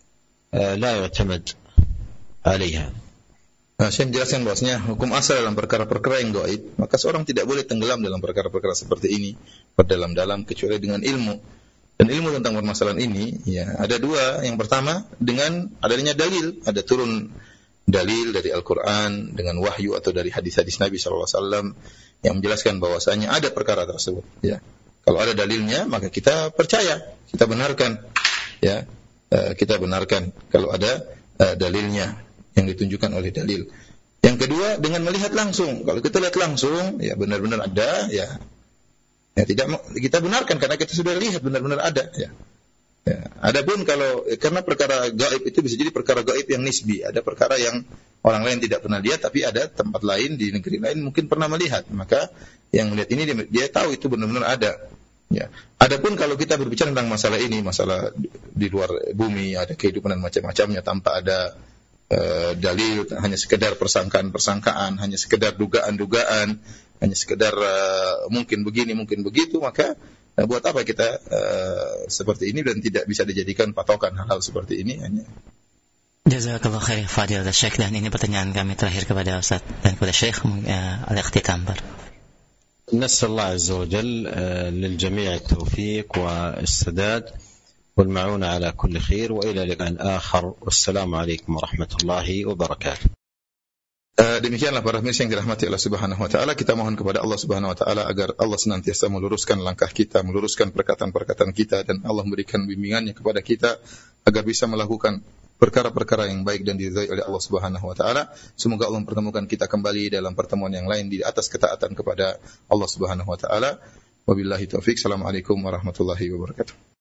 لا يعتمد عليها. Nah, saya menjelaskan bahwasanya hukum asal dalam perkara-perkara yang gaib, maka seorang tidak boleh tenggelam dalam perkara-perkara seperti ini berdalam-dalam kecuali dengan ilmu. Dan ilmu tentang permasalahan ini ya ada dua. Yang pertama dengan adanya dalil, ada turun dalil dari Al-Qur'an dengan wahyu atau dari hadis-hadis Nabi sallallahu alaihi wasallam yang menjelaskan bahwasanya ada perkara tersebut ya. Kalau ada dalilnya maka kita percaya, kita benarkan ya. Kita benarkan kalau ada dalilnya yang ditunjukkan oleh dalil. Yang kedua dengan melihat langsung. Kalau kita lihat langsung, ya benar-benar ada, ya, ya tidak kita benarkan karena kita sudah lihat benar-benar ada. Ya. Ya. Adapun kalau karena perkara gaib itu bisa jadi perkara gaib yang nisbi. Ada perkara yang orang lain tidak pernah lihat, tapi ada tempat lain di negeri lain mungkin pernah melihat. Maka yang melihat ini dia, dia tahu itu benar-benar ada. Ya. Adapun kalau kita berbicara tentang masalah ini, masalah di luar bumi ada kehidupan dan macam-macamnya tanpa ada Uh, dalil, hanya sekedar persangkaan-persangkaan, hanya sekedar dugaan-dugaan, hanya sekedar uh, mungkin begini, mungkin begitu, maka uh, buat apa kita uh, seperti ini dan tidak bisa dijadikan patokan hal-hal seperti ini hanya. Jazakallah khair Fadilatul Syekh. Dan ini pertanyaan kami terakhir kepada Ustaz dan kepada Syekh uh, al-ikhtitam bar. نسأل الله عز وجل للجميع التوفيق والسداد والمعونة على كل خير وإلى لقاء آخر والسلام عليكم ورحمة الله وبركاته. Demikianlah para pemirsa yang dirahmati Allah Subhanahu wa taala, kita mohon kepada Allah Subhanahu wa taala agar Allah senantiasa meluruskan langkah kita, meluruskan perkataan-perkataan kita, dan Allah memberikan bimbingannya kepada kita agar bisa melakukan perkara-perkara yang baik dan diridhai oleh Allah Subhanahu wa taala. Semoga Allah mempertemukan kita kembali dalam pertemuan yang lain di atas ketaatan kepada Allah Subhanahu wa taala. Wabillahi taufik. Assalamualaikum warahmatullahi wabarakatuh.